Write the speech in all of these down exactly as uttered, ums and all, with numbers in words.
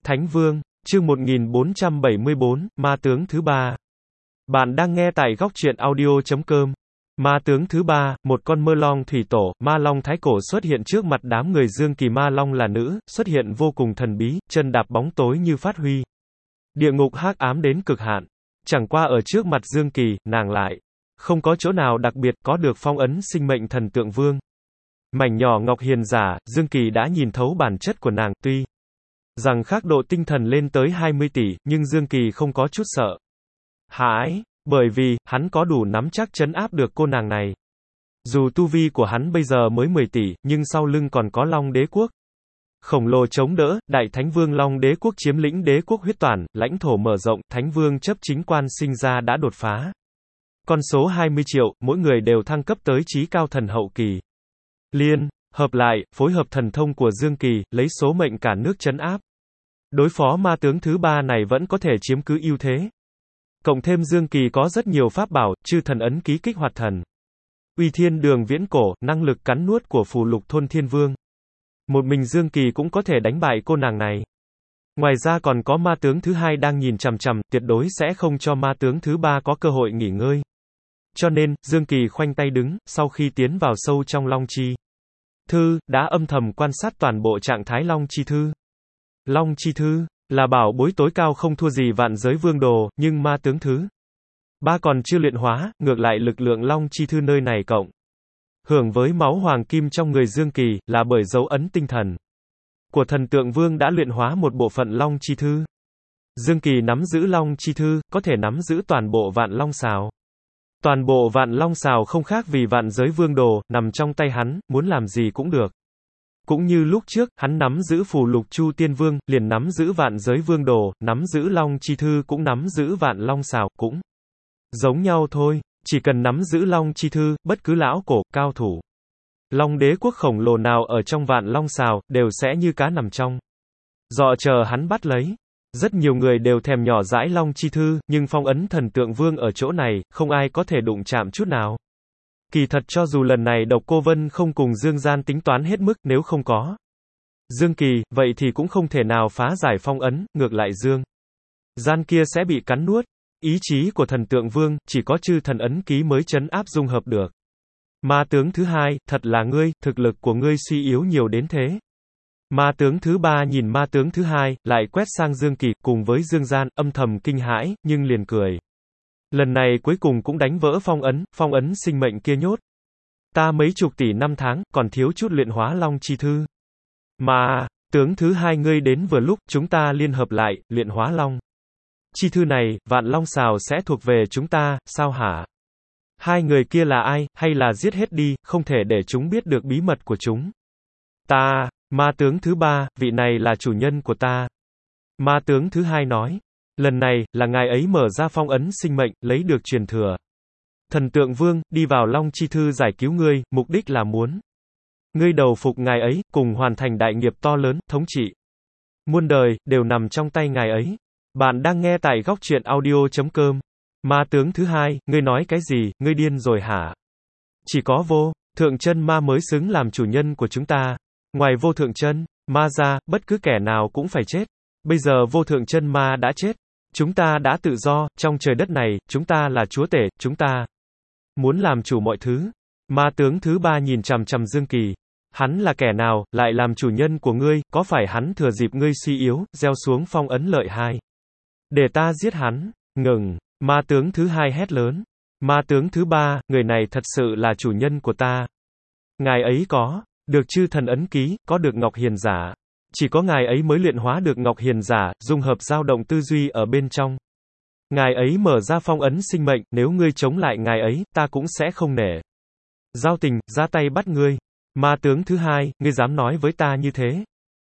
Thánh Vương, chương một nghìn bốn trăm bảy mươi bốn, Ma tướng thứ ba. Bạn đang nghe tại góc truyện audio chấm com. Ma tướng thứ ba, một con mơ long thủy tổ, ma long thái cổ xuất hiện trước mặt đám người Dương Kỳ. Ma long là nữ, xuất hiện vô cùng thần bí, chân đạp bóng tối như phát huy. Địa ngục hắc ám đến cực hạn. Chẳng qua ở trước mặt Dương Kỳ, nàng lại không có chỗ nào đặc biệt, có được phong ấn sinh mệnh thần tượng vương. Mảnh nhỏ ngọc hiền giả, Dương Kỳ đã nhìn thấu bản chất của nàng, tuy rằng khắc độ tinh thần lên tới hai mươi tỷ, nhưng Dương Kỳ không có chút sợ hãi, bởi vì, hắn có đủ nắm chắc trấn áp được cô nàng này. Dù tu vi của hắn bây giờ mới mười tỷ, nhưng sau lưng còn có Long Đế Quốc khổng lồ chống đỡ, Đại Thánh Vương Long Đế Quốc chiếm lĩnh đế quốc huyết toàn, lãnh thổ mở rộng, Thánh Vương chấp chính quan sinh ra đã đột phá con số hai mươi triệu, mỗi người đều thăng cấp tới chí cao thần hậu kỳ. Liên hợp lại, phối hợp thần thông của Dương Kỳ, lấy số mệnh cả nước trấn áp. Đối phó ma tướng thứ ba này vẫn có thể chiếm cứ ưu thế. Cộng thêm Dương Kỳ có rất nhiều pháp bảo, chư thần ấn ký kích hoạt thần uy thiên đường viễn cổ, năng lực cắn nuốt của phù lục thôn thiên vương. Một mình Dương Kỳ cũng có thể đánh bại cô nàng này. Ngoài ra còn có ma tướng thứ hai đang nhìn chằm chằm, tuyệt đối sẽ không cho ma tướng thứ ba có cơ hội nghỉ ngơi. Cho nên, Dương Kỳ khoanh tay đứng, sau khi tiến vào sâu trong Long Chi Thư, đã âm thầm quan sát toàn bộ trạng thái Long Chi Thư. Long Chi Thư là bảo bối tối cao không thua gì vạn giới vương đồ, nhưng ma tướng thứ ba còn chưa luyện hóa, ngược lại lực lượng Long Chi Thư nơi này cộng hưởng với máu hoàng kim trong người Dương Kỳ, là bởi dấu ấn tinh thần của thần tượng vương đã luyện hóa một bộ phận Long Chi Thư. Dương Kỳ nắm giữ Long Chi Thư, có thể nắm giữ toàn bộ vạn Long Sào. Toàn bộ vạn Long Sào không khác vì vạn giới vương đồ, nằm trong tay hắn, muốn làm gì cũng được. Cũng như lúc trước, hắn nắm giữ phù lục Chu Tiên Vương, liền nắm giữ vạn giới vương đồ, nắm giữ Long Chi Thư cũng nắm giữ vạn Long Sào, cũng giống nhau thôi. Chỉ cần nắm giữ Long Chi Thư, bất cứ lão cổ, cao thủ Long Đế Quốc khổng lồ nào ở trong vạn Long Sào, đều sẽ như cá nằm trong giọ chờ hắn bắt lấy. Rất nhiều người đều thèm nhỏ dãi Long Chi Thư, nhưng phong ấn thần tượng vương ở chỗ này, không ai có thể đụng chạm chút nào. Kỳ thật cho dù lần này Độc Cô Vân không cùng Dương Gian tính toán hết mức, nếu không có Dương Kỳ, vậy thì cũng không thể nào phá giải phong ấn, ngược lại Dương Gian kia sẽ bị cắn nuốt. Ý chí của thần tượng vương, chỉ có chư thần ấn ký mới trấn áp dung hợp được. Ma tướng thứ hai, thật là ngươi, thực lực của ngươi suy yếu nhiều đến thế. Ma tướng thứ ba nhìn ma tướng thứ hai, lại quét sang Dương Kỳ, cùng với Dương Gian, âm thầm kinh hãi, nhưng liền cười. Lần này cuối cùng cũng đánh vỡ phong ấn, phong ấn sinh mệnh kia nhốt ta mấy chục tỷ năm tháng, còn thiếu chút luyện hóa Long Chi Thư. Mà, tướng thứ hai ngươi đến vừa lúc, chúng ta liên hợp lại, luyện hóa Long Chi Thư này, vạn Long Sào sẽ thuộc về chúng ta, sao hả? Hai người kia là ai, hay là giết hết đi, không thể để chúng biết được bí mật của chúng. Ta, ma tướng thứ ba, vị này là chủ nhân của ta. Ma tướng thứ hai nói, lần này, là ngài ấy mở ra phong ấn sinh mệnh, lấy được truyền thừa. Thần tượng vương, đi vào Long Chi Thư giải cứu ngươi, mục đích là muốn ngươi đầu phục ngài ấy, cùng hoàn thành đại nghiệp to lớn, thống trị muôn đời, đều nằm trong tay ngài ấy. Bạn đang nghe tại góc truyện audio chấm com. Ma tướng thứ hai, ngươi nói cái gì, ngươi điên rồi hả? Chỉ có vô thượng chân ma mới xứng làm chủ nhân của chúng ta. Ngoài vô thượng chân ma ra, bất cứ kẻ nào cũng phải chết. Bây giờ vô thượng chân ma đã chết. Chúng ta đã tự do, trong trời đất này, chúng ta là chúa tể, chúng ta muốn làm chủ mọi thứ. Ma tướng thứ ba nhìn chằm chằm Dương Kỳ. Hắn là kẻ nào, lại làm chủ nhân của ngươi, có phải hắn thừa dịp ngươi suy yếu, gieo xuống phong ấn lợi hai? Để ta giết hắn. Ngừng. Ma tướng thứ hai hét lớn. Ma tướng thứ ba, người này thật sự là chủ nhân của ta. Ngài ấy có được chư thần ấn ký, có được Ngọc Hiền Giả. Chỉ có ngài ấy mới luyện hóa được Ngọc Hiền Giả, dung hợp dao động tư duy ở bên trong. Ngài ấy mở ra phong ấn sinh mệnh, nếu ngươi chống lại ngài ấy, ta cũng sẽ không nể giao tình, ra tay bắt ngươi. Ma tướng thứ hai, ngươi dám nói với ta như thế?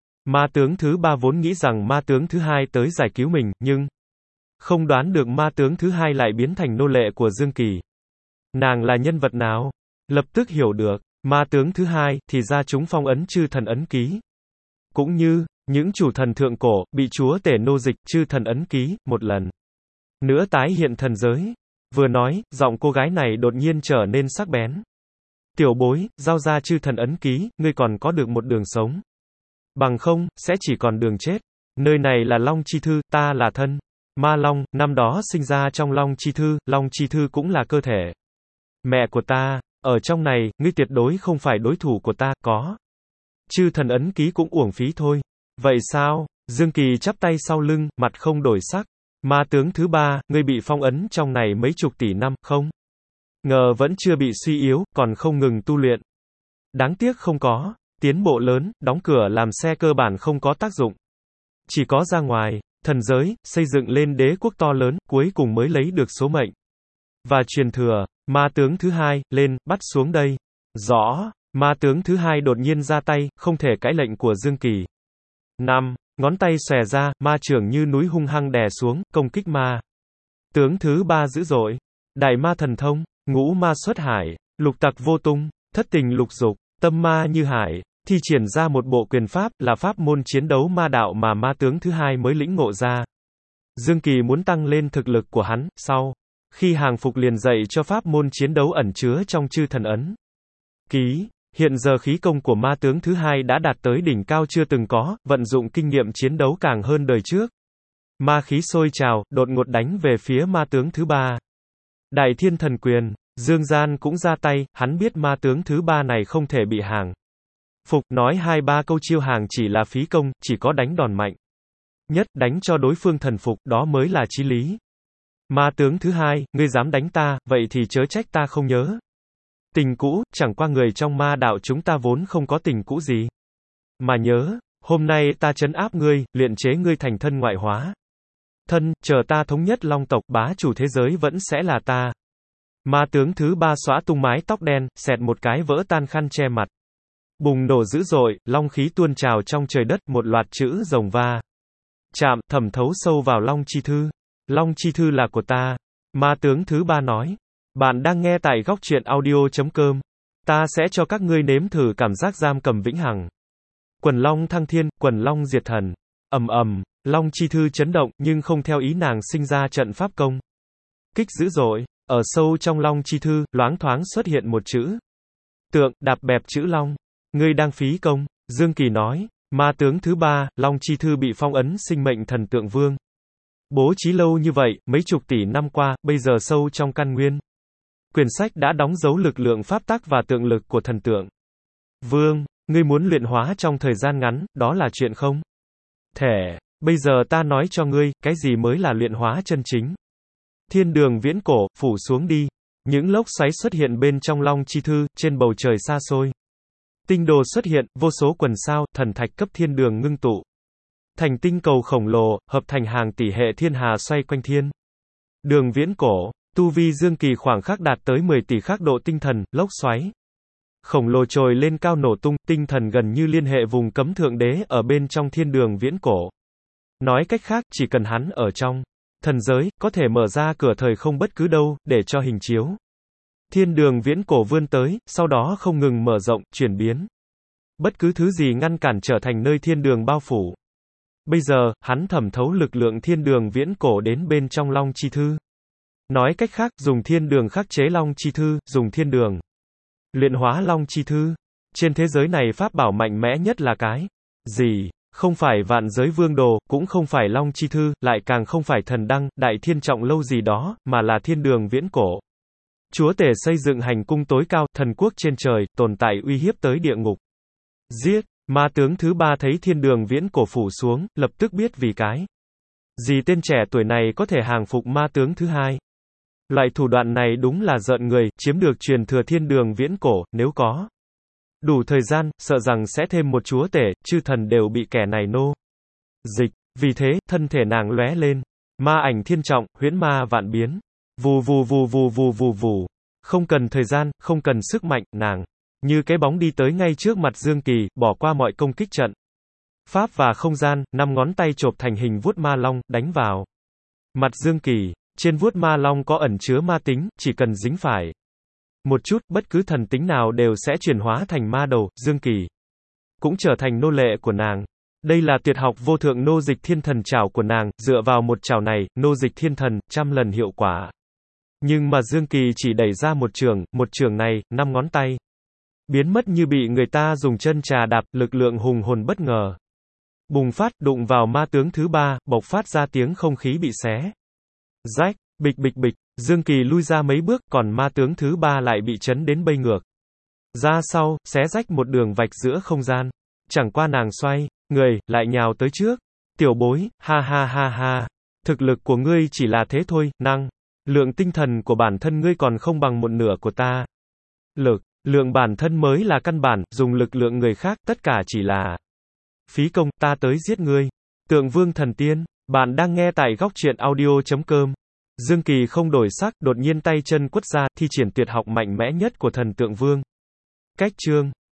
Ma tướng thứ ba vốn nghĩ rằng ma tướng thứ hai tới giải cứu mình, nhưng không đoán được ma tướng thứ hai lại biến thành nô lệ của Dương Kỳ. Nàng là nhân vật nào? Lập tức hiểu được, ma tướng thứ hai, thì ra chúng phong ấn chư thần ấn ký. Cũng như, những chủ thần thượng cổ, bị chúa tể nô dịch, chư thần ấn ký, một lần nữa tái hiện thần giới. Vừa nói, giọng cô gái này đột nhiên trở nên sắc bén. Tiểu bối, giao ra chư thần ấn ký, ngươi còn có được một đường sống. Bằng không, sẽ chỉ còn đường chết. Nơi này là Long Chi Thư, ta là thân. Ma Long, năm đó sinh ra trong Long Chi Thư, Long Chi Thư cũng là cơ thể. Mẹ của ta, ở trong này, ngươi tuyệt đối không phải đối thủ của ta, có. Chư thần ấn ký cũng uổng phí thôi. Vậy sao? Dương Kỳ chắp tay sau lưng, mặt không đổi sắc. Ma tướng thứ ba, ngươi bị phong ấn trong này mấy chục tỷ năm, không? Ngờ vẫn chưa bị suy yếu, còn không ngừng tu luyện. Đáng tiếc không có. Tiến bộ lớn, đóng cửa làm xe cơ bản không có tác dụng. Chỉ có ra ngoài, thần giới, xây dựng lên đế quốc to lớn, cuối cùng mới lấy được số mệnh. Và truyền thừa, ma tướng thứ hai, lên, bắt xuống đây. Rõ, ma tướng thứ hai đột nhiên ra tay, không thể cãi lệnh của Dương Kỳ. năm. Ngón tay xòe ra, ma trưởng như núi hung hăng đè xuống, công kích ma. Tướng thứ ba dữ dội. Đại ma thần thông, ngũ ma xuất hải, lục tặc vô tung, thất tình lục dục, tâm ma như hải, thi triển ra một bộ quyền pháp, là pháp môn chiến đấu ma đạo mà ma tướng thứ hai mới lĩnh ngộ ra. Dương Kỳ muốn tăng lên thực lực của hắn, sau khi hàng phục liền dạy cho pháp môn chiến đấu ẩn chứa trong chư thần ấn ký. Hiện giờ khí công của ma tướng thứ hai đã đạt tới đỉnh cao chưa từng có, vận dụng kinh nghiệm chiến đấu càng hơn đời trước. Ma khí sôi trào, đột ngột đánh về phía ma tướng thứ ba. Đại thiên thần quyền, Dương Gian cũng ra tay, hắn biết ma tướng thứ ba này không thể bị hàng phục, nói hai ba câu chiêu hàng chỉ là phí công, chỉ có đánh đòn mạnh nhất, đánh cho đối phương thần phục, đó mới là chí lý. Ma tướng thứ hai, ngươi dám đánh ta, vậy thì chớ trách ta không nhớ tình cũ, chẳng qua người trong ma đạo chúng ta vốn không có tình cũ gì. Mà nhớ, hôm nay ta trấn áp ngươi, luyện chế ngươi thành thân ngoại hóa. Thân, chờ ta thống nhất Long tộc, bá chủ thế giới vẫn sẽ là ta. Ma tướng thứ ba xóa tung mái tóc đen, xẹt một cái vỡ tan khăn che mặt. Bùng nổ dữ dội, long khí tuôn trào trong trời đất, một loạt chữ rồng va chạm, thẩm thấu sâu vào Long Chi Thư. Long Chi Thư là của ta. Ma tướng thứ ba nói. Bạn đang nghe tại góc truyện audio chấm com. Ta sẽ cho các ngươi nếm thử cảm giác giam cầm vĩnh hằng. Quần long thăng thiên, quần long diệt thần. Ầm ầm, Long Chi Thư chấn động, nhưng không theo ý nàng sinh ra trận pháp công kích dữ dội. Ở sâu trong Long Chi Thư, loáng thoáng xuất hiện một chữ tượng, đạp bẹp chữ long. Ngươi đang phí công, Dương Kỳ nói. Ma tướng thứ ba, Long Chi Thư bị phong ấn sinh mệnh thần tượng vương. Bố trí lâu như vậy, mấy chục tỷ năm qua, bây giờ sâu trong căn nguyên. Quyển sách đã đóng dấu lực lượng pháp tắc và tượng lực của thần tượng vương. Ngươi muốn luyện hóa trong thời gian ngắn, đó là chuyện không thể. Bây giờ ta nói cho ngươi, cái gì mới là luyện hóa chân chính. Thiên đường viễn cổ, phủ xuống đi. Những lốc xoáy xuất hiện bên trong Long Chi Thư, trên bầu trời xa xôi. Tinh đồ xuất hiện, vô số quần sao, thần thạch cấp thiên đường ngưng tụ. Thành tinh cầu khổng lồ, hợp thành hàng tỷ hệ thiên hà xoay quanh thiên đường viễn cổ. Tu vi Dương Kỳ khoảng khắc đạt tới mười tỷ khắc độ tinh thần, lốc xoáy khổng lồ trồi lên cao nổ tung, tinh thần gần như liên hệ vùng cấm thượng đế ở bên trong thiên đường viễn cổ. Nói cách khác, chỉ cần hắn ở trong thần giới, có thể mở ra cửa thời không bất cứ đâu, để cho hình chiếu thiên đường viễn cổ vươn tới, sau đó không ngừng mở rộng, chuyển biến. Bất cứ thứ gì ngăn cản trở thành nơi thiên đường bao phủ. Bây giờ, hắn thẩm thấu lực lượng thiên đường viễn cổ đến bên trong Long Chi Thư. Nói cách khác, dùng thiên đường khắc chế Long Chi Thư, dùng thiên đường luyện hóa Long Chi Thư. Trên thế giới này pháp bảo mạnh mẽ nhất là cái gì? Không phải vạn giới vương đồ, cũng không phải Long Chi Thư, lại càng không phải thần đăng, đại thiên trọng lâu gì đó, mà là thiên đường viễn cổ. Chúa tể xây dựng hành cung tối cao, thần quốc trên trời, tồn tại uy hiếp tới địa ngục. Giết! Ma tướng thứ ba thấy thiên đường viễn cổ phủ xuống, lập tức biết vì cái gì tên trẻ tuổi này có thể hàng phục ma tướng thứ hai. Loại thủ đoạn này đúng là rợn người, chiếm được truyền thừa thiên đường viễn cổ, nếu có đủ thời gian, sợ rằng sẽ thêm một chúa tể, chư thần đều bị kẻ này nô dịch. Vì thế, thân thể nàng lóe lên. Ma ảnh thiên trọng, huyễn ma vạn biến. Vù vù vù vù vù vù vù. Không cần thời gian, không cần sức mạnh, nàng như cái bóng đi tới ngay trước mặt Dương Kỳ, bỏ qua mọi công kích trận pháp và không gian, năm ngón tay chộp thành hình vuốt ma long, đánh vào mặt Dương Kỳ. Trên vuốt ma long có ẩn chứa ma tính, chỉ cần dính phải một chút, bất cứ thần tính nào đều sẽ chuyển hóa thành ma đầu. Dương Kỳ cũng trở thành nô lệ của nàng. Đây là tuyệt học vô thượng nô dịch thiên thần trảo của nàng, dựa vào một trảo này, nô dịch thiên thần, trăm lần hiệu quả. Nhưng mà Dương Kỳ chỉ đẩy ra một trường, một trường này, năm ngón tay biến mất như bị người ta dùng chân trà đạp, lực lượng hùng hồn bất ngờ Bùng phát, đụng vào ma tướng thứ ba, bộc phát ra tiếng không khí bị xé rách, bịch bịch bịch, Dương Kỳ lui ra mấy bước, còn ma tướng thứ ba lại bị chấn đến bay ngược ra sau, xé rách một đường vạch giữa không gian. Chẳng qua nàng xoay người, lại nhào tới trước. Tiểu bối, ha ha ha ha. Thực lực của ngươi chỉ là thế thôi, năng lượng tinh thần của bản thân ngươi còn không bằng một nửa của ta. Lực lượng bản thân mới là căn bản, dùng lực lượng người khác, tất cả chỉ là phí công, ta tới giết ngươi. Tượng Vương Thần Tiên, bạn đang nghe tại góc truyện audio chấm com. Dương Kỳ không đổi sắc, đột nhiên tay chân quất ra, thi triển tuyệt học mạnh mẽ nhất của thần Tượng Vương. Cách chương